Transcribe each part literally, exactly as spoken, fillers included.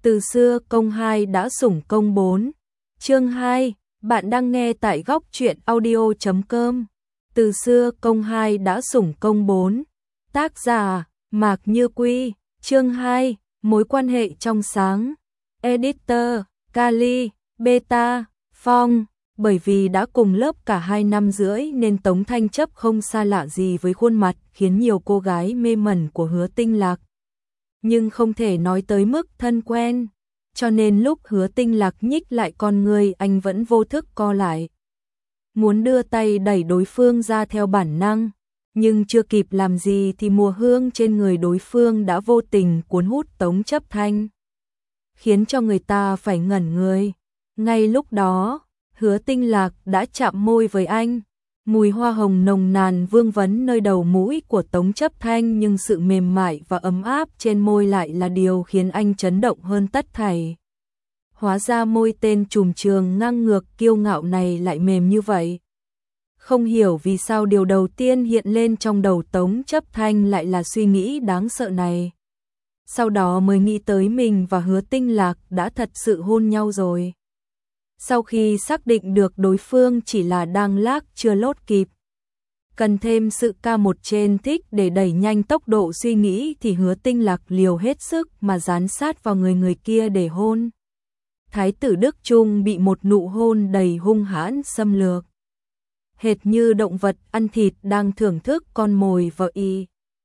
Từ xưa công hai đã sủng công bốn. Chương hai, bạn đang nghe tại góc truyện audio chấm com. Từ xưa công hai đã sủng công bốn. Tác giả Mạc Như Quy. Chương hai, mối quan hệ trong sáng. Editor Kali, Beta, Phong. Bởi vì đã cùng lớp cả hai năm rưỡi nên Tống Thanh Chấp không xa lạ gì với khuôn mặt khiến nhiều cô gái mê mẩn của Hứa Tinh Lạc. Nhưng không thể nói tới mức thân quen, cho nên lúc Hứa Tinh Lạc nhích lại con người anh vẫn vô thức co lại. Muốn đưa tay đẩy đối phương ra theo bản năng, nhưng chưa kịp làm gì thì mùi hương trên người đối phương đã vô tình cuốn hút Tống Chấp Thanh, khiến cho người ta phải ngẩn người. Ngay lúc đó, Hứa Tinh Lạc đã chạm môi với anh. Mùi hoa hồng nồng nàn vương vấn nơi đầu mũi của Tống Chấp Thanh, nhưng sự mềm mại và ấm áp trên môi lại là điều khiến anh chấn động hơn tất thảy. Hóa ra môi tên trùm trường ngang ngược kiêu ngạo này lại mềm như vậy. Không hiểu vì sao điều đầu tiên hiện lên trong đầu Tống Chấp Thanh lại là suy nghĩ đáng sợ này. Sau đó mới nghĩ tới mình và Hứa Tinh Lạc đã thật sự hôn nhau rồi. Sau khi xác định được đối phương chỉ là đang lác chưa lốt kịp, cần thêm sự ca một trên thích để đẩy nhanh tốc độ suy nghĩ, thì Hứa Tinh Lạc liều hết sức mà dán sát vào người người kia để hôn. Thái tử Đức Trung bị một nụ hôn đầy hung hãn xâm lược, hệt như động vật ăn thịt đang thưởng thức con mồi vợ y.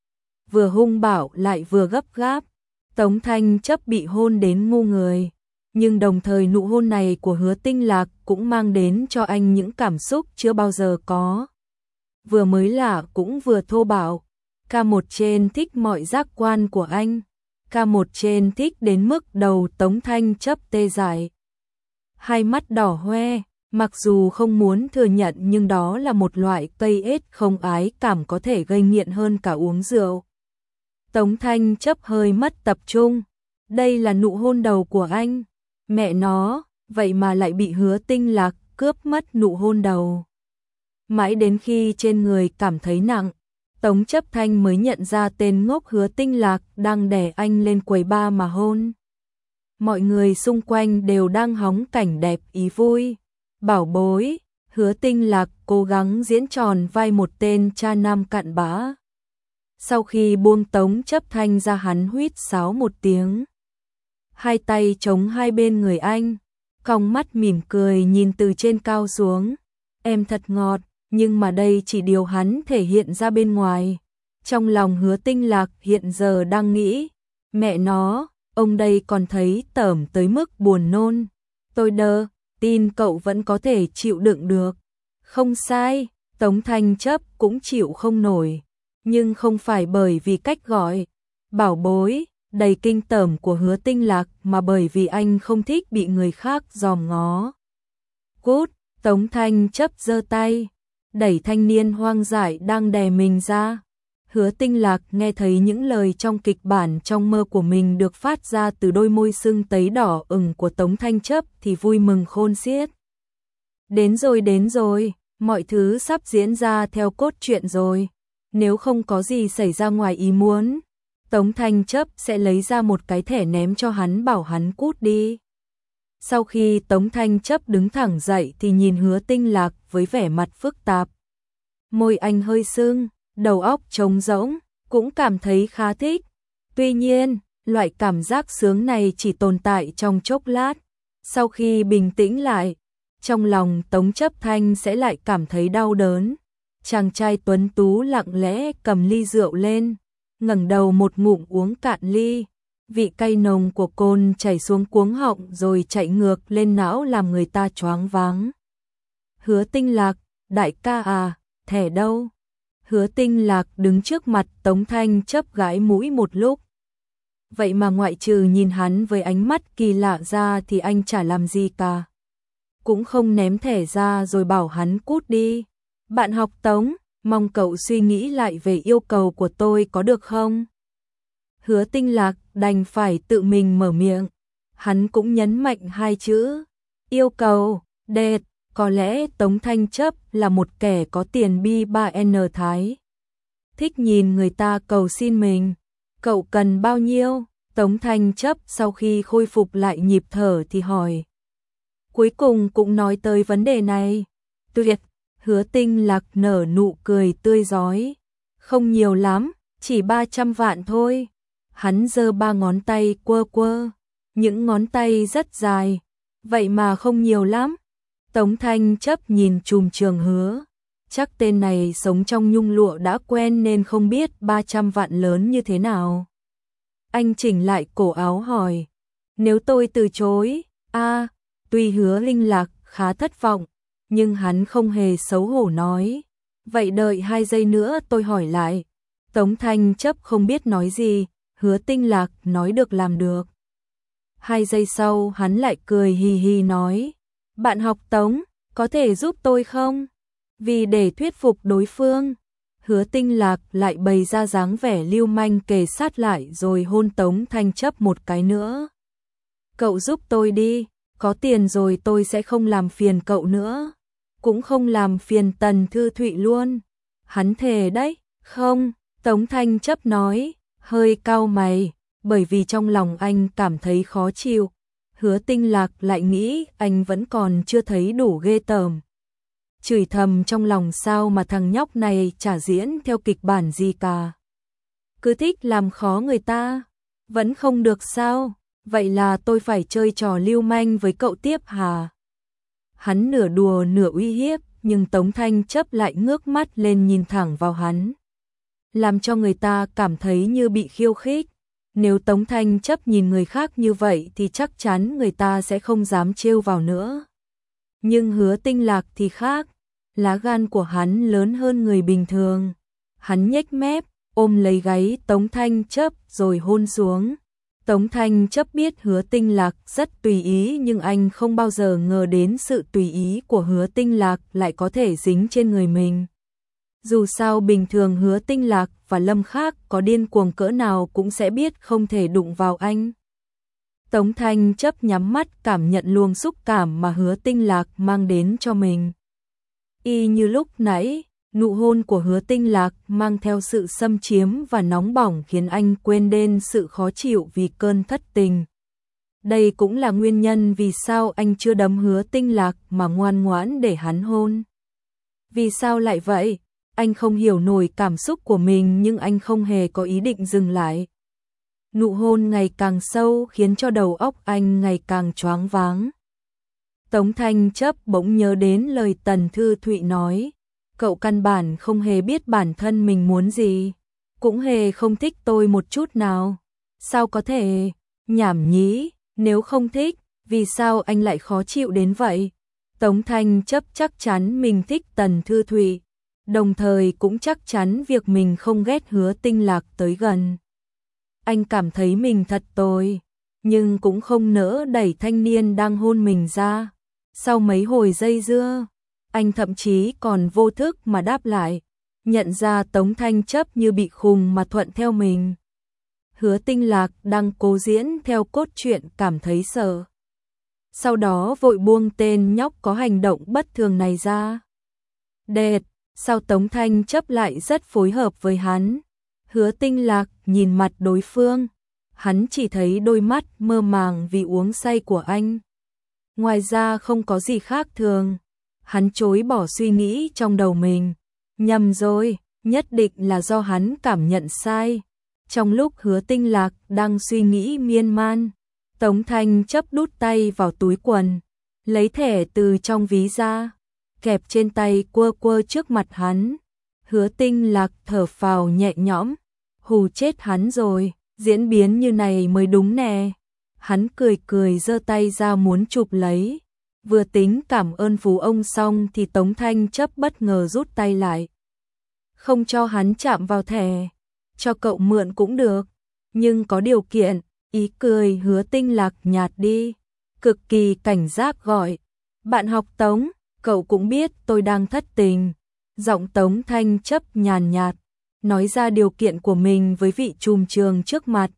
Vừa hung bạo lại vừa gấp gáp, Tống Thanh Chấp bị hôn đến ngu người. Nhưng đồng thời nụ hôn này của Hứa Tinh Lạc cũng mang đến cho anh những cảm xúc chưa bao giờ có. Vừa mới lạ cũng vừa thô bạo. Ca một trên thích mọi giác quan của anh. Ca một trên thích đến mức đầu Tống Thanh Chấp tê dại. Hai mắt đỏ hoe, mặc dù không muốn thừa nhận nhưng đó là một loại cây ết không ái cảm có thể gây nghiện hơn cả uống rượu. Tống Thanh Chấp hơi mất tập trung. Đây là nụ hôn đầu của anh. Mẹ nó, vậy mà lại bị Hứa Tinh Lạc cướp mất nụ hôn đầu. Mãi đến khi trên người cảm thấy nặng, Tống Chấp Thanh mới nhận ra tên ngốc Hứa Tinh Lạc đang đè anh lên quầy bar mà hôn. Mọi người xung quanh đều đang hóng cảnh đẹp ý vui. Bảo bối, Hứa Tinh Lạc cố gắng diễn tròn vai một tên cha nam cặn bã. Sau khi buông Tống Chấp Thanh ra, hắn huýt sáo một tiếng. Hai tay chống hai bên người anh, cong mắt mỉm cười nhìn từ trên cao xuống. Em thật ngọt, nhưng mà đây chỉ điều hắn thể hiện ra bên ngoài. Trong lòng Hứa Tinh Lạc hiện giờ đang nghĩ, mẹ nó, ông đây còn thấy tởm tới mức buồn nôn. Tôi đơ, tin cậu vẫn có thể chịu đựng được. Không sai, Tống Thanh Chấp cũng chịu không nổi, nhưng không phải bởi vì cách gọi bảo bối đầy kinh tởm của Hứa Tinh Lạc, mà bởi vì anh không thích bị người khác dòm ngó. Cút, Tống Thanh Chấp giơ tay, đẩy thanh niên hoang dại đang đè mình ra. Hứa Tinh Lạc nghe thấy những lời trong kịch bản trong mơ của mình được phát ra từ đôi môi sưng tấy đỏ ửng của Tống Thanh Chấp thì vui mừng khôn xiết. Đến rồi đến rồi, mọi thứ sắp diễn ra theo cốt truyện rồi. Nếu không có gì xảy ra ngoài ý muốn, Tống Thanh Chấp sẽ lấy ra một cái thẻ ném cho hắn, bảo hắn cút đi. Sau khi Tống Thanh Chấp đứng thẳng dậy thì nhìn Hứa Tinh Lạc với vẻ mặt phức tạp. Môi anh hơi sưng, đầu óc trống rỗng, cũng cảm thấy khá thích. Tuy nhiên, loại cảm giác sướng này chỉ tồn tại trong chốc lát. Sau khi bình tĩnh lại, trong lòng Tống Chấp Thanh sẽ lại cảm thấy đau đớn. Chàng trai tuấn tú lặng lẽ cầm ly rượu lên, ngẩng đầu một ngụm uống cạn ly. Vị cay nồng của cồn chảy xuống cuống họng rồi chạy ngược lên não làm người ta choáng váng. Hứa Tinh Lạc, đại ca à, thẻ đâu? Hứa Tinh Lạc đứng trước mặt Tống Thanh Chấp gãi mũi một lúc. Vậy mà ngoại trừ nhìn hắn với ánh mắt kỳ lạ ra thì anh chả làm gì cả. Cũng không ném thẻ ra rồi bảo hắn cút đi. Bạn học Tống, mong cậu suy nghĩ lại về yêu cầu của tôi có được không? Hứa Tinh Lạc đành phải tự mình mở miệng. Hắn cũng nhấn mạnh hai chữ yêu cầu. Đệt, có lẽ Tống Thanh Chấp là một kẻ có tiền bi ba N thái. Thích nhìn người ta cầu xin mình. Cậu cần bao nhiêu? Tống Thanh Chấp sau khi khôi phục lại nhịp thở thì hỏi. Cuối cùng cũng nói tới vấn đề này. Tuyệt, Hứa Tinh Lạc nở nụ cười tươi rói. Không nhiều lắm, chỉ ba trăm vạn thôi. Hắn giơ ba ngón tay quơ quơ, những ngón tay rất dài, vậy mà không nhiều lắm. Tống Thanh Chấp nhìn Trùm Trường Hứa, chắc tên này sống trong nhung lụa đã quen nên không biết ba trăm vạn lớn như thế nào. Anh chỉnh lại cổ áo hỏi, nếu tôi từ chối, a à, tuy Hứa Linh Lạc khá thất vọng, nhưng hắn không hề xấu hổ nói, vậy đợi hai giây nữa tôi hỏi lại. Tống Thanh Chấp không biết nói gì, Hứa Tinh Lạc nói được làm được. Hai giây sau hắn lại cười hì hì nói, bạn học Tống, có thể giúp tôi không? Vì để thuyết phục đối phương, Hứa Tinh Lạc lại bày ra dáng vẻ lưu manh kề sát lại rồi hôn Tống Thanh Chấp một cái nữa. Cậu giúp tôi đi, có tiền rồi tôi sẽ không làm phiền cậu nữa, cũng không làm phiền Tần Thư Thụy luôn. Hắn thề đấy, không, Tống Thanh Chấp nói, hơi cau mày, bởi vì trong lòng anh cảm thấy khó chịu. Hứa Tinh Lạc lại nghĩ anh vẫn còn chưa thấy đủ ghê tởm. Chửi thầm trong lòng sao mà thằng nhóc này chả diễn theo kịch bản gì cả. Cứ thích làm khó người ta, vẫn không được sao, vậy là tôi phải chơi trò lưu manh với cậu tiếp hả? Hắn nửa đùa nửa uy hiếp, nhưng Tống Thanh Chấp lại ngước mắt lên nhìn thẳng vào hắn, làm cho người ta cảm thấy như bị khiêu khích. Nếu Tống Thanh Chấp nhìn người khác như vậy thì chắc chắn người ta sẽ không dám trêu vào nữa. Nhưng Hứa Tinh Lạc thì khác, lá gan của hắn lớn hơn người bình thường. Hắn nhếch mép, ôm lấy gáy Tống Thanh Chấp rồi hôn xuống. Tống Thanh Chấp biết Hứa Tinh Lạc rất tùy ý, nhưng anh không bao giờ ngờ đến sự tùy ý của Hứa Tinh Lạc lại có thể dính trên người mình. Dù sao bình thường Hứa Tinh Lạc và Lâm Khác có điên cuồng cỡ nào cũng sẽ biết không thể đụng vào anh. Tống Thanh Chấp nhắm mắt cảm nhận luồng xúc cảm mà Hứa Tinh Lạc mang đến cho mình. Y như lúc nãy, nụ hôn của Hứa Tinh Lạc mang theo sự xâm chiếm và nóng bỏng khiến anh quên đến sự khó chịu vì cơn thất tình. Đây cũng là nguyên nhân vì sao anh chưa đấm Hứa Tinh Lạc mà ngoan ngoãn để hắn hôn. Vì sao lại vậy? Anh không hiểu nổi cảm xúc của mình, nhưng anh không hề có ý định dừng lại. Nụ hôn ngày càng sâu khiến cho đầu óc anh ngày càng choáng váng. Tống Thanh Chấp bỗng nhớ đến lời Tần Thư Thụy nói, cậu căn bản không hề biết bản thân mình muốn gì, cũng hề không thích tôi một chút nào. Sao có thể? Nhảm nhí, nếu không thích, vì sao anh lại khó chịu đến vậy? Tống Thanh Chấp chắc chắn mình thích Tần Thư Thụy, đồng thời cũng chắc chắn việc mình không ghét Hứa Tinh Lạc tới gần. Anh cảm thấy mình thật tồi, nhưng cũng không nỡ đẩy thanh niên đang hôn mình ra. Sau mấy hồi dây dưa, anh thậm chí còn vô thức mà đáp lại, nhận ra Tống Thanh Chấp như bị khùng mà thuận theo mình. Hứa Tinh Lạc đang cố diễn theo cốt truyện cảm thấy sợ. Sau đó vội buông tên nhóc có hành động bất thường này ra. Đệt, sao Tống Thanh Chấp lại rất phối hợp với hắn? Hứa Tinh Lạc nhìn mặt đối phương, hắn chỉ thấy đôi mắt mơ màng vì uống say của anh. Ngoài ra không có gì khác thường. Hắn chối bỏ suy nghĩ trong đầu mình. Nhầm rồi, nhất định là do hắn cảm nhận sai. Trong lúc Hứa Tinh Lạc đang suy nghĩ miên man, Tống Thanh Chấp đút tay vào túi quần, lấy thẻ từ trong ví ra, kẹp trên tay quơ quơ trước mặt hắn. Hứa Tinh Lạc thở phào nhẹ nhõm, hù chết hắn rồi, diễn biến như này mới đúng nè. Hắn cười cười giơ tay ra muốn chụp lấy, vừa tính cảm ơn phú ông xong thì Tống Thanh Chấp bất ngờ rút tay lại. Không cho hắn chạm vào thẻ, cho cậu mượn cũng được, nhưng có điều kiện. Ý cười Hứa Tinh Lạc nhạt đi, cực kỳ cảnh giác gọi, bạn học Tống, cậu cũng biết tôi đang thất tình. Giọng Tống Thanh Chấp nhàn nhạt, nói ra điều kiện của mình với vị trùm trường trước mặt.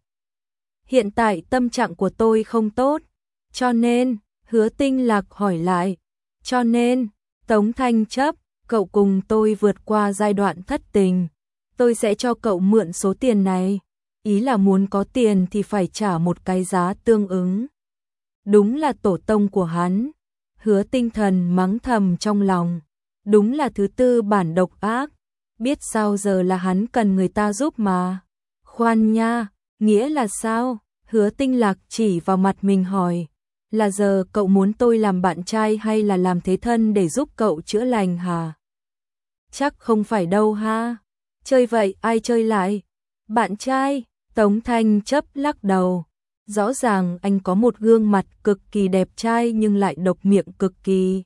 Hiện tại tâm trạng của tôi không tốt, cho nên, Hứa Tinh Lạc hỏi lại, cho nên, Tống Thanh Chấp, cậu cùng tôi vượt qua giai đoạn thất tình, tôi sẽ cho cậu mượn số tiền này. ý là muốn có tiền thì phải trả một cái giá tương ứng. Đúng là tổ tông của hắn. Hứa Tinh Thần mắng thầm trong lòng. Đúng là thứ tư bản độc ác. Biết sao giờ là hắn cần người ta giúp mà. Khoan nha, nghĩa là sao? Hứa Tinh Lạc chỉ vào mặt mình hỏi. Là giờ cậu muốn tôi làm bạn trai hay là làm thế thân để giúp cậu chữa lành hả? Chắc không phải đâu ha. Chơi vậy ai chơi lại? Bạn trai? Tống Thanh Chấp lắc đầu. Rõ ràng anh có một gương mặt cực kỳ đẹp trai nhưng lại độc miệng cực kỳ.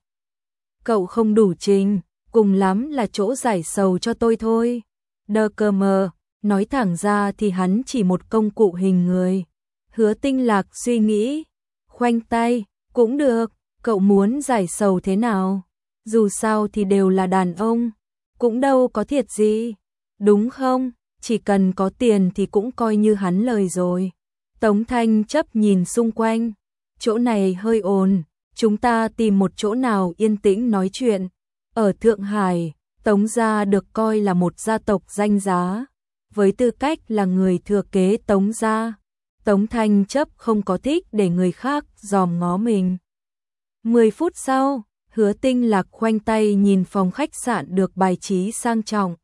Cậu không đủ trình, cùng lắm là chỗ giải sầu cho tôi thôi. Đơ cơ mờ, nói thẳng ra thì hắn chỉ một công cụ hình người. Hứa Tinh Lạc suy nghĩ, khoanh tay, cũng được, cậu muốn giải sầu thế nào? Dù sao thì đều là đàn ông, cũng đâu có thiệt gì, đúng không? Chỉ cần có tiền thì cũng coi như hắn lời rồi. Tống Thanh Chấp nhìn xung quanh, chỗ này hơi ồn, chúng ta tìm một chỗ nào yên tĩnh nói chuyện. Ở Thượng Hải, Tống gia được coi là một gia tộc danh giá. Với tư cách là người thừa kế Tống gia, Tống Thanh Chấp không có thích để người khác dòm ngó mình. Mười phút sau, Hứa Tinh Lạc khoanh tay nhìn phòng khách sạn được bài trí sang trọng.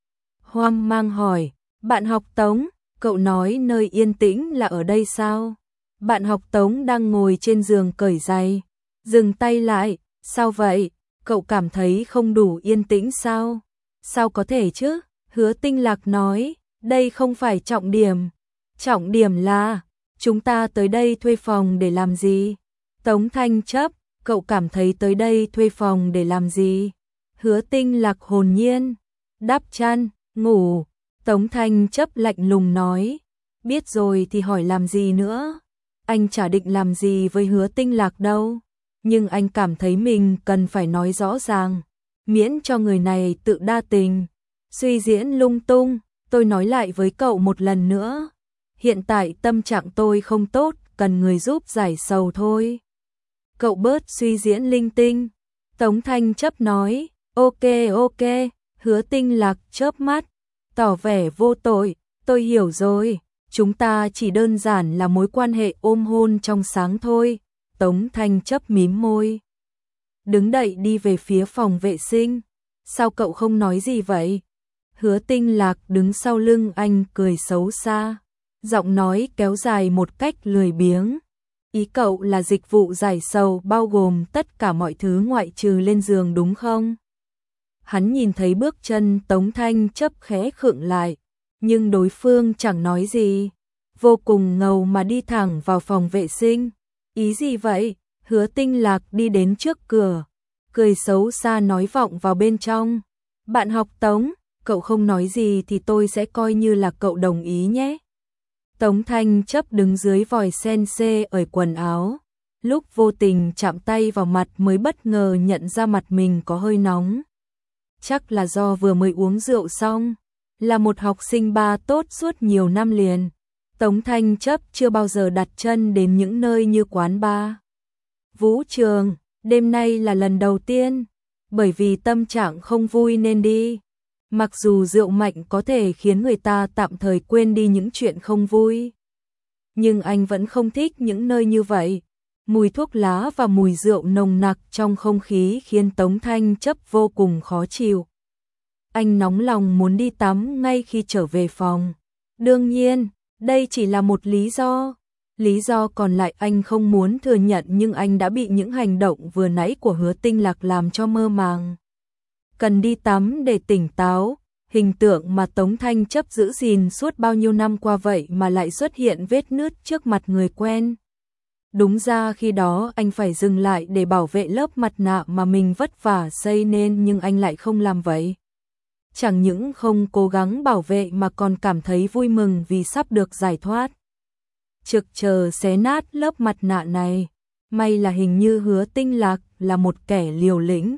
Hoang mang hỏi, bạn học Tống, cậu nói nơi yên tĩnh là ở đây sao? Bạn học Tống đang ngồi trên giường cởi giày, dừng tay lại, sao vậy? Cậu cảm thấy không đủ yên tĩnh sao? Sao có thể chứ? Hứa Tinh Lạc nói, đây không phải trọng điểm. Trọng điểm là, chúng ta tới đây thuê phòng để làm gì? Tống Thanh Chấp, cậu cảm thấy tới đây thuê phòng để làm gì? Hứa Tinh Lạc hồn nhiên, đắp chăn, ngủ. Tống Thanh Chấp lạnh lùng nói, biết rồi thì hỏi làm gì nữa? Anh chả định làm gì với Hứa Tinh Lạc đâu, nhưng anh cảm thấy mình cần phải nói rõ ràng, miễn cho người này tự đa tình, suy diễn lung tung. Tôi nói lại với cậu một lần nữa, hiện tại tâm trạng tôi không tốt, cần người giúp giải sầu thôi. Cậu bớt suy diễn linh tinh. Tống Thanh Chấp nói, ok ok. Hứa Tinh Lạc chớp mắt, tỏ vẻ vô tội, tôi hiểu rồi, chúng ta chỉ đơn giản là mối quan hệ ôm hôn trong sáng thôi. Tống Thanh Chấp mím môi, đứng dậy đi về phía phòng vệ sinh. Sao cậu không nói gì vậy? Hứa Tinh Lạc đứng sau lưng anh cười xấu xa, giọng nói kéo dài một cách lười biếng. Ý cậu là dịch vụ giải sầu bao gồm tất cả mọi thứ ngoại trừ lên giường đúng không? Hắn nhìn thấy bước chân Tống Thanh Chấp khẽ khựng lại, nhưng đối phương chẳng nói gì, vô cùng ngầu mà đi thẳng vào phòng vệ sinh. Ý gì vậy? Hứa Tinh Lạc đi đến trước cửa, cười xấu xa nói vọng vào bên trong. Bạn học Tống, cậu không nói gì thì tôi sẽ coi như là cậu đồng ý nhé. Tống Thanh Chấp đứng dưới vòi sen xê ở quần áo, lúc vô tình chạm tay vào mặt mới bất ngờ nhận ra mặt mình có hơi nóng. Chắc là do vừa mới uống rượu xong, là một học sinh ba tốt suốt nhiều năm liền. Tống Thanh Chấp chưa bao giờ đặt chân đến những nơi như quán bar, vũ trường, đêm nay là lần đầu tiên, bởi vì tâm trạng không vui nên đi. Mặc dù rượu mạnh có thể khiến người ta tạm thời quên đi những chuyện không vui, nhưng anh vẫn không thích những nơi như vậy. Mùi thuốc lá và mùi rượu nồng nặc trong không khí khiến Tống Thanh Chấp vô cùng khó chịu. Anh nóng lòng muốn đi tắm ngay khi trở về phòng. Đương nhiên, đây chỉ là một lý do. Lý do còn lại anh không muốn thừa nhận, nhưng anh đã bị những hành động vừa nãy của Hứa Tinh Lạc làm cho mơ màng. Cần đi tắm để tỉnh táo, hình tượng mà Tống Thanh Chấp giữ gìn suốt bao nhiêu năm qua vậy mà lại xuất hiện vết nứt trước mặt người quen. Đúng ra khi đó anh phải dừng lại để bảo vệ lớp mặt nạ mà mình vất vả xây nên, nhưng anh lại không làm vậy. Chẳng những không cố gắng bảo vệ mà còn cảm thấy vui mừng vì sắp được giải thoát. Trực chờ xé nát lớp mặt nạ này, may là hình như Hứa Tinh Lạc là một kẻ liều lĩnh,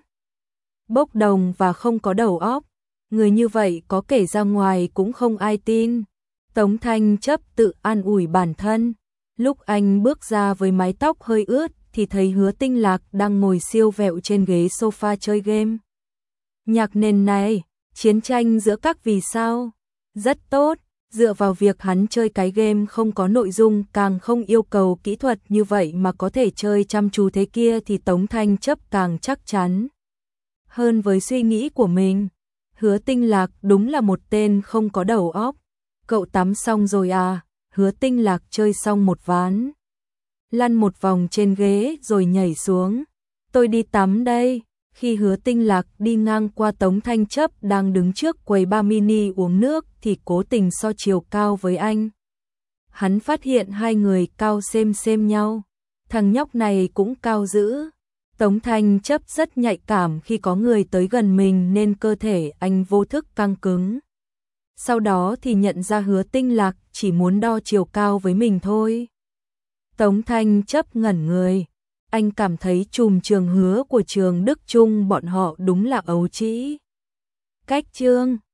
bốc đồng và không có đầu óc. Người như vậy có kể ra ngoài cũng không ai tin. Tống Thanh Chấp tự an ủi bản thân. Lúc anh bước ra với mái tóc hơi ướt thì thấy Hứa Tinh Lạc đang ngồi siêu vẹo trên ghế sofa chơi game. Nhạc nền này, chiến tranh giữa các vì sao, rất tốt, Dựa vào việc hắn chơi cái game không có nội dung càng không yêu cầu kỹ thuật như vậy mà có thể chơi chăm chú thế kia thì Tống Thanh Chấp càng chắc chắn hơn với suy nghĩ của mình. Hứa Tinh Lạc đúng là một tên không có đầu óc. Cậu tắm xong rồi à? Hứa Tinh Lạc chơi xong một ván, lăn một vòng trên ghế rồi nhảy xuống. Tôi đi tắm đây. Khi Hứa Tinh Lạc đi ngang qua Tống Thanh Chấp đang đứng trước quầy bar mini uống nước thì cố tình so chiều cao với anh. Hắn phát hiện hai người cao xem xem nhau. Thằng nhóc này cũng cao dữ. Tống Thanh Chấp rất nhạy cảm khi có người tới gần mình nên cơ thể anh vô thức căng cứng. Sau đó thì nhận ra Hứa Tinh Lạc chỉ muốn đo chiều cao với mình thôi. Tống Thanh Chấp ngẩn người. Anh cảm thấy trùm trường Hứa của trường Đức Trung bọn họ đúng là ấu trĩ. Cách chương